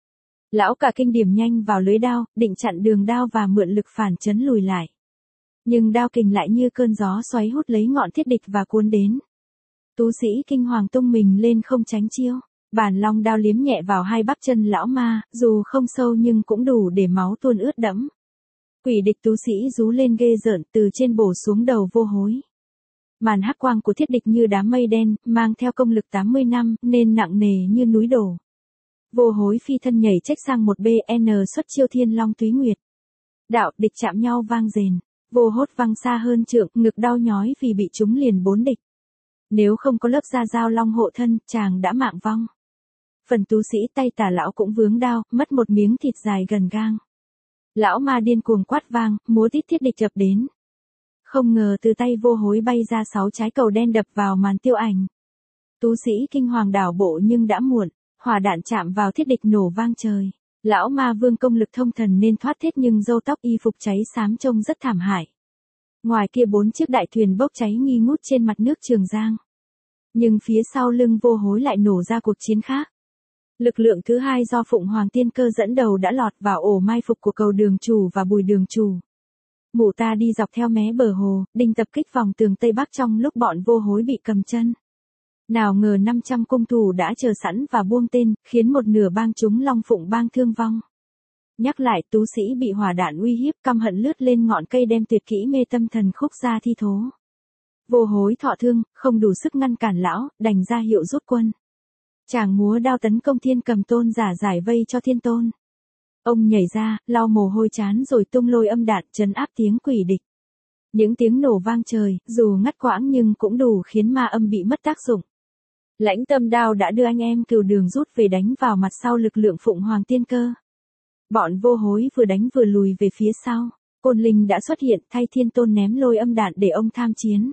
Lão cả kinh điểm nhanh vào lưới đao, định chặn đường đao và mượn lực phản chấn lùi lại. Nhưng đao kình lại như cơn gió xoáy hút lấy ngọn thiết địch và cuốn đến. Tú sĩ kinh hoàng tung mình lên không tránh chiêu. Bản long đao liếm nhẹ vào hai bắp chân lão ma, dù không sâu nhưng cũng đủ để máu tuôn ướt đẫm. Quỷ địch tú sĩ rú lên ghê rợn, từ trên bổ xuống đầu vô hối. Màn hắc quang của thiết địch như đám mây đen, mang theo công lực tám mươi năm, nên nặng nề như núi đổ. Vô hối phi thân nhảy trách sang một bên xuất chiêu Thiên Long Túy Nguyệt. Đạo địch chạm nhau vang rền, vô hốt văng xa hơn trượng, ngực đau nhói vì bị trúng liền bốn địch. Nếu không có lớp da dao long hộ thân, chàng đã mạng vong. Phần tú sĩ tay tả lão cũng vướng đao, mất một miếng thịt dài gần gang. Lão ma điên cuồng quát vang, múa tít thiết địch chập đến. Không ngờ từ tay vô hối bay ra sáu trái cầu đen đập vào màn tiêu ảnh. Tú sĩ kinh hoàng đảo bộ nhưng đã muộn, hỏa đạn chạm vào thiết địch nổ vang trời. Lão ma vương công lực thông thần nên thoát thiết nhưng râu tóc y phục cháy xám trông rất thảm hại. Ngoài kia bốn chiếc đại thuyền bốc cháy nghi ngút trên mặt nước Trường Giang. Nhưng phía sau lưng vô hối lại nổ ra cuộc chiến khác. Lực lượng thứ hai do Phụng Hoàng Tiên Cơ dẫn đầu đã lọt vào ổ mai phục của Cầu Đường Chủ và Bùi Đường Chủ. Mụ ta đi dọc theo mé bờ hồ, định tập kích vòng tường Tây Bắc trong lúc bọn vô hối bị cầm chân. Nào ngờ năm trăm cung thủ đã chờ sẵn và buông tên, khiến một nửa bang chúng Long Phụng Bang thương vong. Nhắc lại, tú sĩ bị hỏa đạn uy hiếp, căm hận lướt lên ngọn cây đem tuyệt kỹ mê tâm thần khúc ra thi thố. Vô hối thọ thương, không đủ sức ngăn cản lão, đành ra hiệu rút quân. Chàng múa đao tấn công Thiên Cầm Tôn giả giải vây cho Thiên Tôn. Ông nhảy ra, lau mồ hôi chán rồi tung lôi âm đạn trấn áp tiếng quỷ địch. Những tiếng nổ vang trời, dù ngắt quãng nhưng cũng đủ khiến ma âm bị mất tác dụng. Lãnh Tâm đao đã đưa anh em Cừu Đường rút về đánh vào mặt sau lực lượng Phụng Hoàng Tiên Cơ. Bọn vô hối vừa đánh vừa lùi về phía sau. Côn Linh đã xuất hiện thay Thiên Tôn ném lôi âm đạn để ông tham chiến.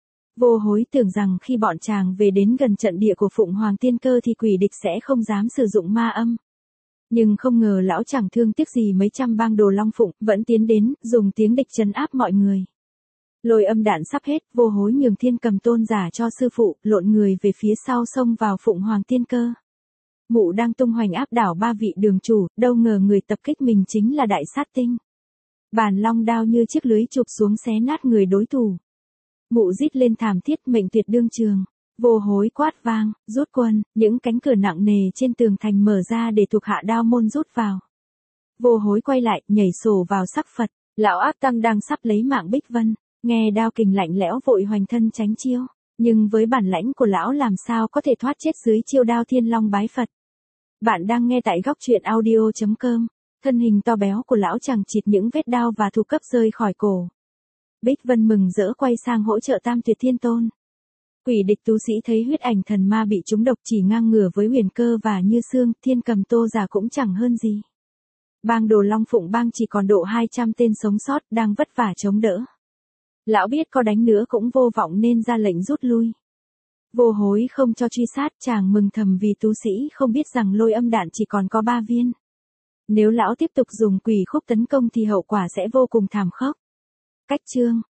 Vô hối tưởng rằng khi bọn chàng về đến gần trận địa của Phụng Hoàng Tiên Cơ thì quỷ địch sẽ không dám sử dụng ma âm. Nhưng không ngờ lão chẳng thương tiếc gì mấy trăm bang đồ Long Phụng, vẫn tiến đến, dùng tiếng địch trấn áp mọi người. Lôi âm đạn sắp hết, vô hối nhường Thiên Cầm Tôn giả cho sư phụ, lộn người về phía sau xông vào Phụng Hoàng Tiên Cơ. Mụ đang tung hoành áp đảo ba vị đường chủ, đâu ngờ người tập kích mình chính là Đại Sát Tinh. Bàn long đao như chiếc lưới chụp xuống xé nát người đối thủ. Mụ rít lên thảm thiết, mệnh tuyệt đương trường. Vô hối quát vang, rút quân, những cánh cửa nặng nề trên tường thành mở ra để thuộc hạ đao môn rút vào. Vô hối quay lại, nhảy sổ vào sắc Phật, lão ác tăng đang sắp lấy mạng Bích Vân, nghe đao kình lạnh lẽo vội hoành thân tránh chiêu, nhưng với bản lãnh của lão làm sao có thể thoát chết dưới chiêu đao Thiên Long bái Phật. Bạn đang nghe tại góc truyện audio chấm com, thân hình to béo của lão chẳng chịt những vết đao và thủ cấp rơi khỏi cổ. Bích Vân mừng rỡ quay sang hỗ trợ Tam Tuyệt Thiên Tôn. Quỷ địch tú sĩ thấy huyết ảnh thần ma bị trúng độc chỉ ngang ngửa với Huyền Cơ và Như Xương, Thiên Cầm Tô giả cũng chẳng hơn gì. Bang Đồ Long Phụng bang chỉ còn độ hai trăm tên sống sót, đang vất vả chống đỡ. Lão biết có đánh nữa cũng vô vọng nên ra lệnh rút lui. Vô hối không cho truy sát, chàng mừng thầm vì tú sĩ không biết rằng lôi âm đạn chỉ còn có ba viên. Nếu lão tiếp tục dùng quỷ khúc tấn công thì hậu quả sẽ vô cùng thảm khốc. Cách chương